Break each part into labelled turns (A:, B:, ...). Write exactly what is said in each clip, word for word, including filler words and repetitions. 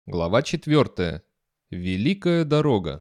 A: Глава четвертая. Великая дорога.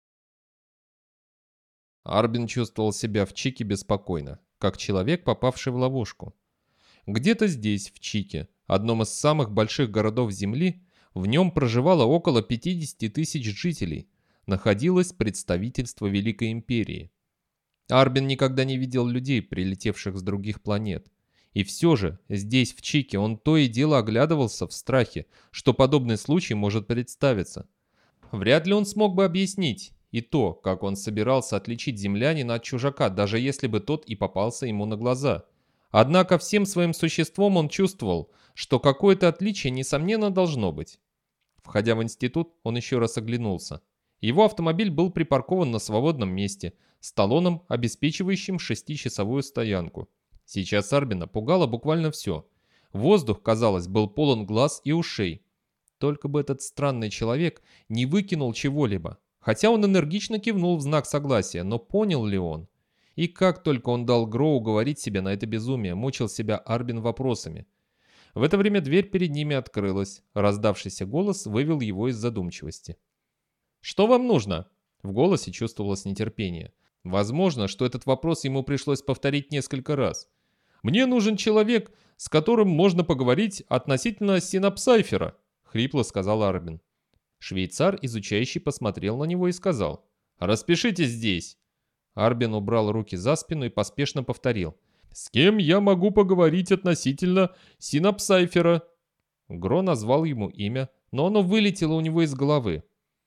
A: Арбин чувствовал себя в Чике беспокойно, как человек, попавший в ловушку. Где-то здесь, в Чике, одном из самых больших городов Земли, в нем проживало около пятьдесят тысяч жителей, находилось представительство Великой Империи. Арбин никогда не видел людей, прилетевших с других планет. И все же, здесь, в Чике, он то и дело оглядывался в страхе, что подобный случай может представиться. Вряд ли он смог бы объяснить и то, как он собирался отличить землянина от чужака, даже если бы тот и попался ему на глаза. Однако всем своим существом он чувствовал, что какое-то отличие, несомненно, должно быть. Входя в институт, он еще раз оглянулся. Его автомобиль был припаркован на свободном месте, с талоном, обеспечивающим шестичасовую стоянку. Сейчас Арбина пугало буквально все. Воздух, казалось, был полон глаз и ушей. Только бы этот странный человек не выкинул чего-либо. Хотя он энергично кивнул в знак согласия, но понял ли он? И как только он дал Гроу говорить себе на это безумие, мучил себя Арбин вопросами. В это время дверь перед ними открылась. Раздавшийся голос вывел его из задумчивости. «Что вам нужно?» В голосе чувствовалось нетерпение. Возможно, что этот вопрос ему пришлось повторить несколько раз. «Мне нужен человек, с которым можно поговорить относительно синапсайфера», — хрипло сказал Арбин. Швейцар, изучающий, посмотрел на него и сказал: «Распишитесь здесь». Арбин убрал руки за спину и поспешно повторил: «С кем я могу поговорить относительно синапсайфера?» Гро назвал ему имя, но оно вылетело у него из головы.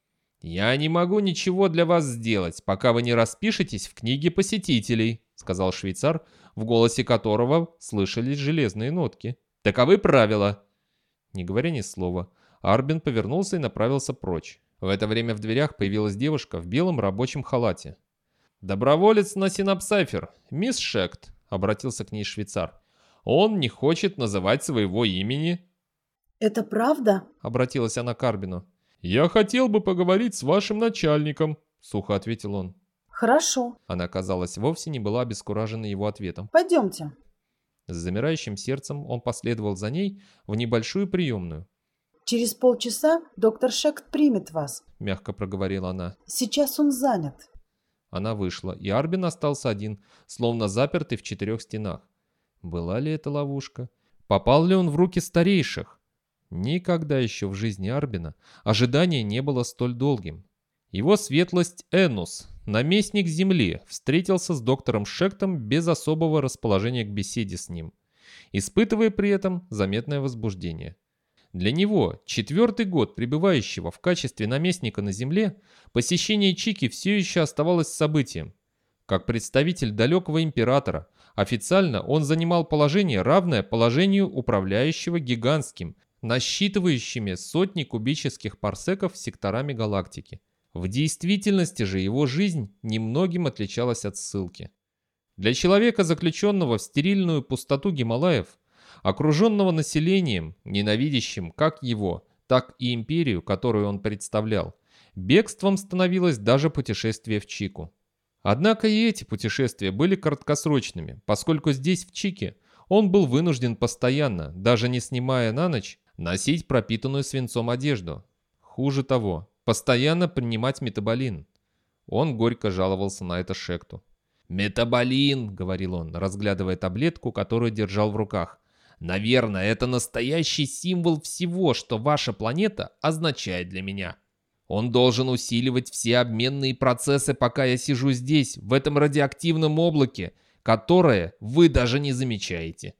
A: «Я не могу ничего для вас сделать, пока вы не распишетесь в книге посетителей», — сказал швейцар, в голосе которого слышались железные нотки. «Таковы правила». Не говоря ни слова, Арбин повернулся и направился прочь. В это время в дверях появилась девушка в белом рабочем халате. «Доброволец на синапсайфер, мисс Шект», — обратился к ней швейцар. «Он не хочет называть своего имени».
B: «Это правда?»
A: — обратилась она к Арбину. «Я хотел бы поговорить с вашим начальником», — сухо ответил он.
B: «Хорошо.
A: Она, казалось, вовсе не была обескуражена его ответом.
B: Пойдемте».
A: С замирающим сердцем он последовал за ней в небольшую приемную.
B: «Через полчаса доктор Шект примет вас»,
A: — мягко проговорила она.
B: «Сейчас он занят».
A: Она вышла, и Арбин остался один, словно запертый в четырех стенах. Была ли это ловушка? Попал ли он в руки старейших? Никогда еще в жизни Арбина ожидание не было столь долгим. Его светлость Энус, наместник земли, встретился с доктором Шектом без особого расположения к беседе с ним, испытывая при этом заметное возбуждение. Для него, четвертый год пребывающего в качестве наместника на земле, посещение Чики все еще оставалось событием. Как представитель далекого императора, официально он занимал положение, равное положению управляющего гигантским, насчитывающими сотни кубических парсеков секторами галактики. В действительности же его жизнь немногим отличалась от ссылки. Для человека, заключенного в стерильную пустоту Гималаев, окруженного населением, ненавидящим как его, так и империю, которую он представлял, бегством становилось даже путешествие в Чику. Однако и эти путешествия были краткосрочными, поскольку здесь, в Чике, он был вынужден постоянно, даже не снимая на ночь, носить пропитанную свинцом одежду. Хуже того, постоянно принимать метаболин. Он горько жаловался на это Шекту. «Метаболин», — говорил он, разглядывая таблетку, которую держал в руках. «Наверное, это настоящий символ всего, что ваша планета означает для меня. Он должен усиливать все обменные процессы, пока я сижу здесь, в этом радиоактивном облаке, которое вы даже не замечаете».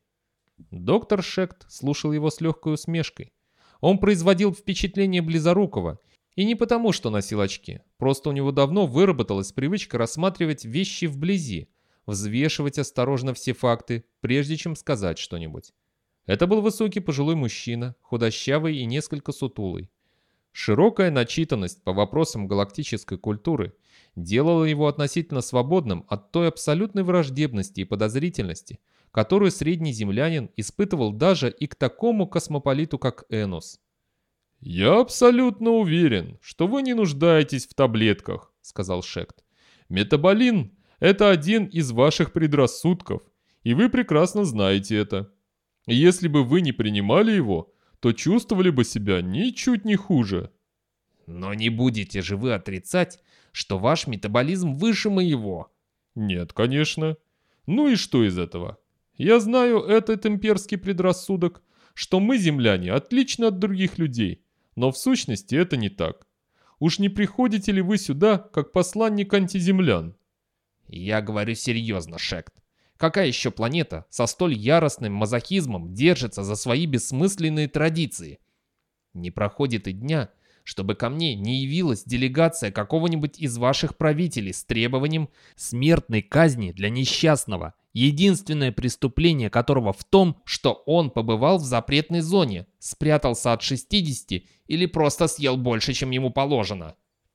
A: Доктор Шект слушал его с легкой усмешкой. Он производил впечатление близорукого, и не потому, что носил очки, просто у него давно выработалась привычка рассматривать вещи вблизи, взвешивать осторожно все факты, прежде чем сказать что-нибудь. Это был высокий пожилой мужчина, худощавый и несколько сутулый. Широкая начитанность по вопросам галактической культуры делала его относительно свободным от той абсолютной враждебности и подозрительности, которую средний землянин испытывал даже и к такому космополиту, как Энус. «Я абсолютно уверен, что вы не нуждаетесь в таблетках», — сказал Шект. «Метаболин — это один из ваших предрассудков, и вы прекрасно знаете это. Если бы вы не принимали его,
C: то чувствовали бы себя ничуть не хуже.
A: Но не будете же вы отрицать, что ваш метаболизм выше моего?
C: Нет, конечно. Ну и что из этого? Я знаю этот имперский предрассудок, что мы, земляне, отличны от других людей, но в сущности это не так. Уж не приходите ли вы сюда, как посланник антиземлян?
A: Я говорю серьезно, Шект. Какая еще планета со столь яростным мазохизмом держится за свои бессмысленные традиции? Не проходит и дня, чтобы ко мне не явилась делегация какого-нибудь из ваших правителей с требованием смертной казни для несчастного, единственное преступление которого в том, что он побывал в запретной зоне, спрятался от шестидесяти или просто съел больше, чем ему положено.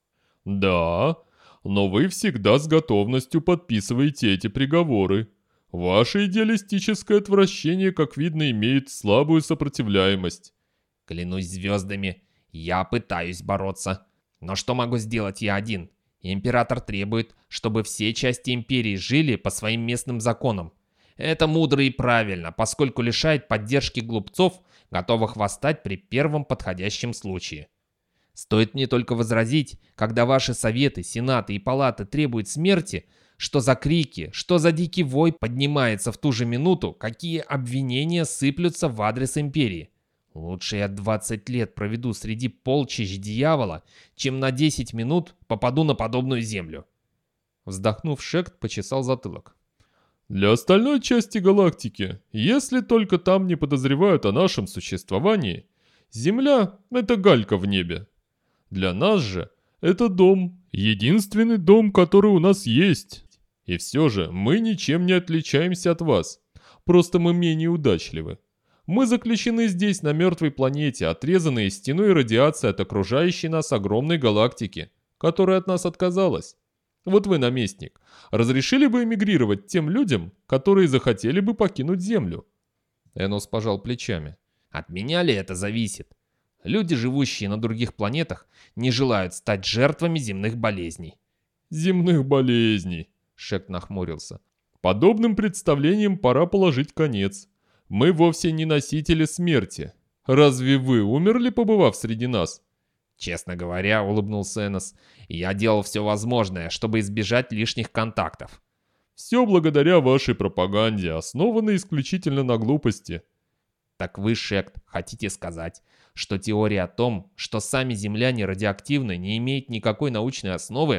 C: Да, но вы всегда с готовностью подписываете эти приговоры. Ваше идеалистическое отвращение, как видно, имеет слабую сопротивляемость.
A: Клянусь звездами, я пытаюсь бороться. Но что могу сделать я один? Император требует, чтобы все части империи жили по своим местным законам. Это мудро и правильно, поскольку лишает поддержки глупцов, готовых восстать при первом подходящем случае. Стоит мне только возразить, когда ваши советы, сенаты и палаты требуют смерти, что за крики, что за дикий вой поднимается в ту же минуту, какие обвинения сыплются в адрес империи. Лучше я двадцать лет проведу среди полчищ дьявола, чем на десять минут попаду на подобную землю. Вздохнув, Шект почесал затылок.
C: Для остальной части галактики, если только там не подозревают о нашем существовании, Земля — это галька в небе. Для нас же это дом, единственный дом, который у нас есть. И все же мы ничем не отличаемся от вас, просто мы менее удачливы. Мы заключены здесь, на мертвой планете, отрезанные стеной радиации от окружающей нас огромной галактики, которая от нас отказалась. Вот вы, наместник, разрешили бы эмигрировать тем людям, которые захотели бы покинуть Землю?»
A: Энос пожал плечами. «От меня ли это зависит? Люди, живущие на других планетах, не желают стать жертвами земных болезней».
C: «Земных болезней», — Шект нахмурился. «Подобным представлениям пора положить конец. Мы вовсе не носители смерти. Разве вы умерли, побывав среди нас?»
A: «Честно говоря, — улыбнулся Энос, — я делал все возможное, чтобы избежать лишних контактов».
C: «Все благодаря вашей пропаганде, основанной исключительно на глупости».
A: «Так вы, Шект, хотите сказать, что теория о том, что сами земляне радиоактивны, не имеет никакой научной основы?»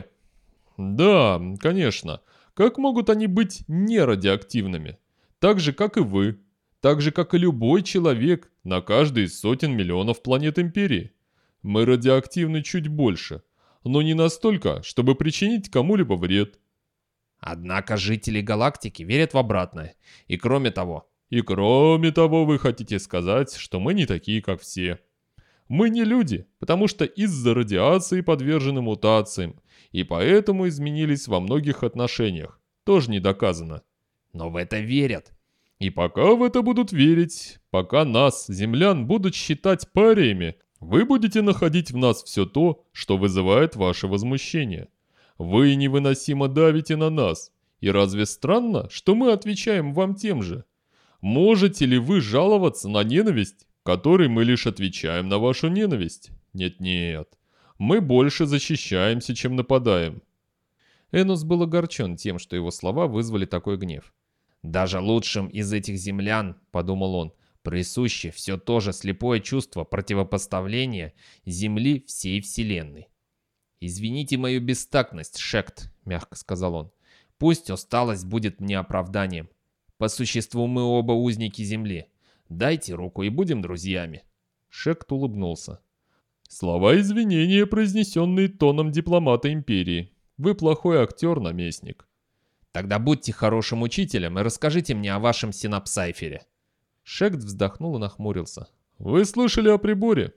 C: «Да, конечно. Как могут они быть нерадиоактивными? Так же, как и вы. Так же, как и любой человек на каждой из сотен миллионов планет Империи. Мы радиоактивны чуть больше, но не настолько, чтобы причинить кому-либо вред».
A: «Однако жители галактики верят в обратное. И кроме того...»
C: «И кроме того, вы хотите сказать, что мы не такие, как все. Мы не люди, потому что из-за радиации подвержены мутациям, и поэтому изменились во многих отношениях. Тоже не доказано».
A: «Но в это верят».
C: «И пока в это будут верить, пока нас, землян, будут считать париями, вы будете находить в нас все то, что вызывает ваше возмущение. Вы невыносимо давите на нас, и разве странно, что мы отвечаем вам тем же? Можете ли вы жаловаться на ненависть, которой мы лишь отвечаем на вашу ненависть? Нет-нет, мы больше защищаемся, чем нападаем».
A: Энос был огорчен тем, что его слова вызвали такой гнев. «Даже лучшим из этих землян, — подумал он, — присуще все то же слепое чувство противопоставления Земли всей Вселенной. «Извините мою бестактность, Шект», — мягко сказал он. «Пусть усталость будет мне оправданием. По существу мы оба узники Земли. Дайте руку и будем друзьями».
C: Шект улыбнулся. «Слова извинения, произнесенные тоном дипломата Империи. Вы плохой актер, наместник».
A: «Тогда будьте хорошим учителем и расскажите мне о вашем синапсайфере».
C: Шект вздохнул и нахмурился. «Вы слышали о приборе?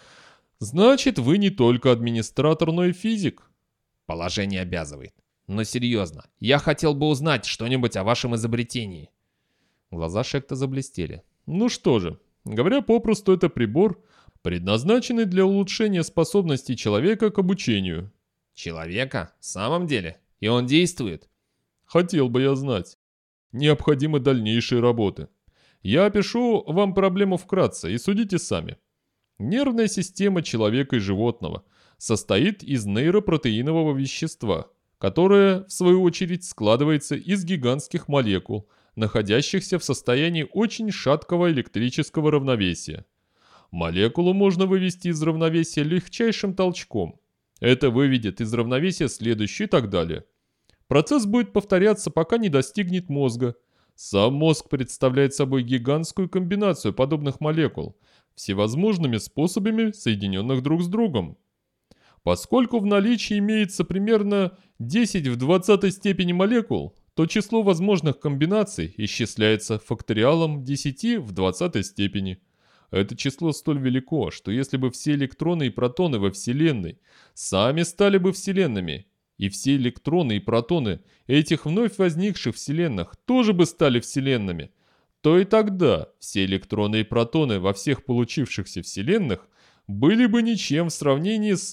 C: Значит, вы не только администратор, но и физик».
A: «Положение обязывает. Но серьезно, я хотел бы узнать что-нибудь о вашем изобретении».
C: Глаза Шекта заблестели. «Ну что же, говоря попросту, это прибор, предназначенный для улучшения способностей человека к обучению».
A: «Человека? В самом деле? И он действует?»
C: «Хотел бы я знать. Необходимы дальнейшие работы. Я опишу вам проблему вкратце и судите сами. Нервная система человека и животного состоит из нейропротеинового вещества, которое, в свою очередь, складывается из гигантских молекул, находящихся в состоянии очень шаткого электрического равновесия. Молекулу можно вывести из равновесия легчайшим толчком. Это выведет из равновесия следующий и так далее. Процесс будет повторяться, пока не достигнет мозга. Сам мозг представляет собой гигантскую комбинацию подобных молекул, всевозможными способами, соединенных друг с другом. Поскольку в наличии имеется примерно десять в двадцатой степени молекул, то число возможных комбинаций исчисляется факториалом десять в двадцатой степени. Это число столь велико, что если бы все электроны и протоны во Вселенной сами стали бы Вселенными, и все электроны и протоны этих вновь возникших Вселенных тоже бы стали Вселенными, то и тогда все электроны и протоны во всех получившихся Вселенных были бы ничем в сравнении с...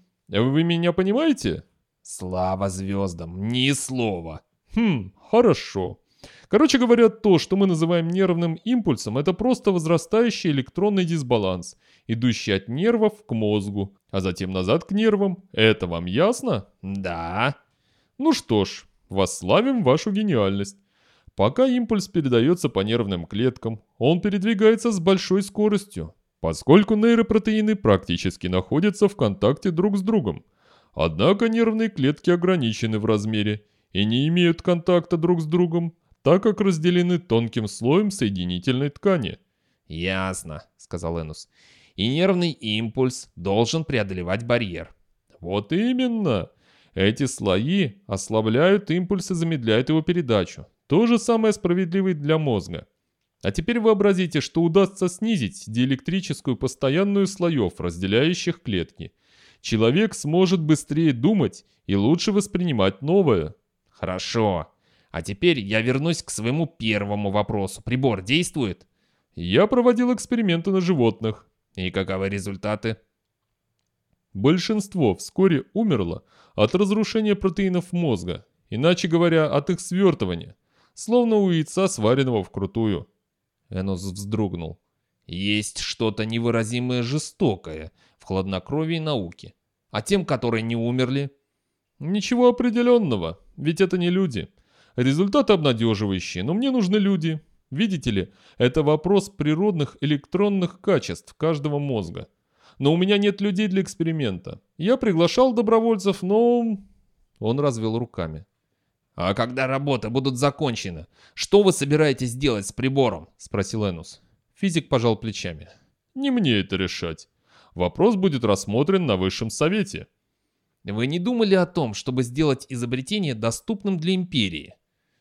C: Вы меня понимаете?
A: Слава звездам, ни слова.
C: Хм, хорошо. Короче говоря, то, что мы называем нервным импульсом, это просто возрастающий электронный дисбаланс, идущий от нервов к мозгу, а затем назад к нервам. Это вам ясно?
A: Да.
C: Ну что ж, восславим вашу гениальность. Пока импульс передается по нервным клеткам, он передвигается с большой скоростью, поскольку нейропротеины практически находятся в контакте друг с другом. Однако нервные клетки ограничены в размере и не имеют контакта друг с другом, так как разделены тонким слоем соединительной ткани.
A: «Ясно», — сказал Энус. «И нервный импульс должен преодолевать барьер».
C: Вот именно. Эти слои ослабляют импульс и замедляют его передачу. То же самое справедливо и для мозга. А теперь вообразите, что удастся снизить диэлектрическую постоянную слоев, разделяющих клетки. Человек сможет быстрее думать и лучше воспринимать новое.
A: «Хорошо. А теперь я вернусь к своему первому вопросу. Прибор действует?»
C: Я проводил эксперименты на животных.
A: «И каковы результаты?»
C: Большинство вскоре умерло от разрушения протеинов мозга, иначе говоря, от их свертывания, словно у яйца, сваренного вкрутую.
A: Энус вздрогнул. «Есть что-то невыразимое жестокое в хладнокровии науки. А тем, которые не умерли?»
C: Ничего определенного, ведь это не люди. Результаты обнадеживающие, но мне нужны люди. Видите ли, это вопрос природных электронных качеств каждого мозга. Но у меня нет людей для эксперимента. Я приглашал добровольцев, но... Он развел руками.
A: «А когда работы будут закончены, что вы собираетесь делать с прибором?» — спросил Энус.
C: Физик пожал плечами. «Не мне это решать. Вопрос будет рассмотрен на высшем совете».
A: «Вы не думали о том, чтобы сделать изобретение доступным для империи?»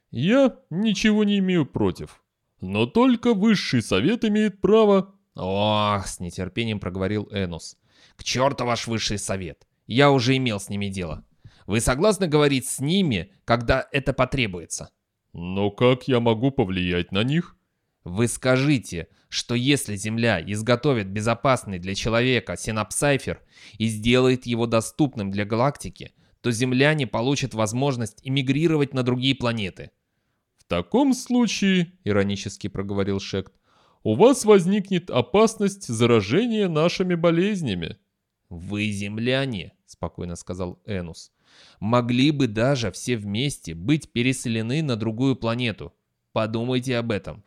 C: «Я ничего не имею против. Но только высший совет имеет право...»
A: «Ох», — с нетерпением проговорил Энус. «К черту ваш высший совет. Я уже имел с ними дело. Вы согласны говорить с ними, когда это потребуется?»
C: «Но как я могу повлиять на них?»
A: «Вы скажите, что если Земля изготовит безопасный для человека синапсайфер и сделает его доступным для галактики, то земляне получат возможность эмигрировать на другие планеты».
C: «В таком случае, — иронически проговорил Шект, — у вас возникнет опасность заражения нашими болезнями».
A: «Вы, земляне, — спокойно сказал Энус, — могли бы даже все вместе быть переселены на другую планету. Подумайте об этом».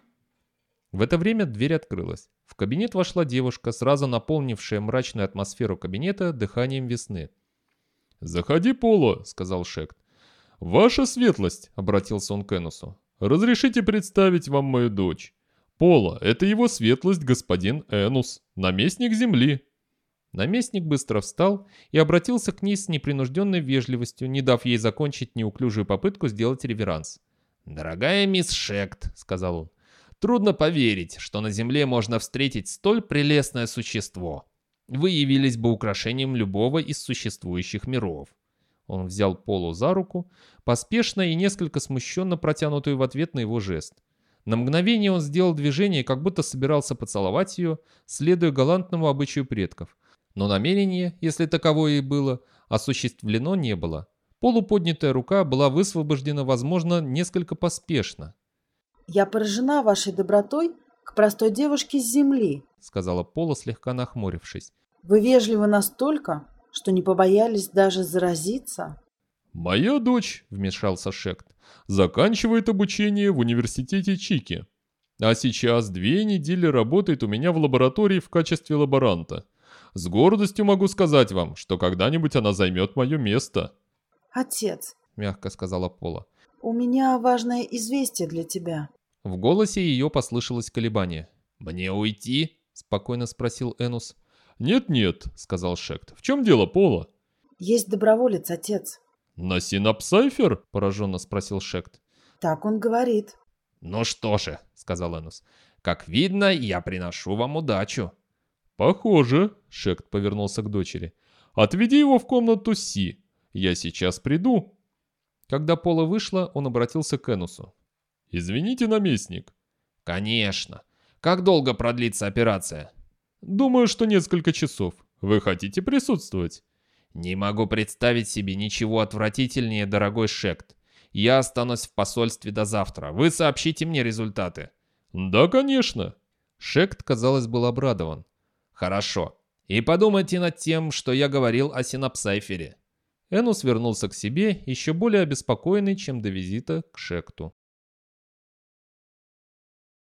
C: В это время дверь открылась. В кабинет вошла девушка, сразу наполнившая мрачную атмосферу кабинета дыханием весны. «Заходи, Поло, — сказал Шект. — Ваша светлость, — обратился он к Энусу, — разрешите представить вам мою дочь. Поло — это его светлость господин Энус, наместник земли». Наместник быстро встал и обратился к ней с непринужденной вежливостью, не дав ей закончить неуклюжую попытку сделать реверанс.
A: «Дорогая мисс Шект, — сказал он, — трудно поверить, что на Земле можно встретить столь прелестное существо. Вы явились бы украшением любого из существующих миров». Он взял Полу за руку, поспешно и несколько смущенно протянутую в ответ на его жест. На мгновение он сделал движение, как будто собирался поцеловать ее, следуя галантному обычаю предков. Но намерение, если таковое и было, осуществлено не было. Полуподнятая рука была высвобождена, возможно, несколько поспешно.
B: Я поражена вашей добротой к простой девушке с земли.
A: сказала Пола, слегка нахмурившись.
B: Вы вежливы настолько, что не побоялись даже заразиться.
C: «Моя дочь», — вмешался Шект, — «заканчивает обучение в университете Чики. А сейчас две недели работает у меня в лаборатории в качестве лаборанта. С гордостью могу сказать вам, что когда-нибудь она займет мое место».
B: Отец,
A: — мягко сказала Пола.
B: у меня важное известие для тебя.
A: В голосе ее послышалось колебание. «Мне уйти?» — спокойно спросил Энус.
C: «Нет-нет», — сказал Шект. «В чем дело, Пола?»
B: Есть доброволец, отец.
C: «На Синапсайфер?»
A: — пораженно спросил Шект.
B: Так он говорит.
A: «Ну что же», — сказал Энус, — «как видно, я приношу вам удачу».
C: «Похоже», — Шект повернулся к дочери. «Отведи его в комнату Си. Я сейчас приду».
A: Когда Пола вышла, он обратился к Энусу.
C: «Извините, наместник».
A: «Конечно. Как долго продлится операция?»
C: «Думаю, что несколько часов. Вы хотите присутствовать?»
A: «Не могу представить себе ничего отвратительнее, дорогой Шект. Я останусь в посольстве до завтра. Вы сообщите мне результаты».
C: «Да, конечно».
A: Шект, казалось, был обрадован. «Хорошо. И подумайте над тем, что я говорил о Синапсайфере». Энус вернулся к себе, еще более обеспокоенный, чем до визита к Шекту.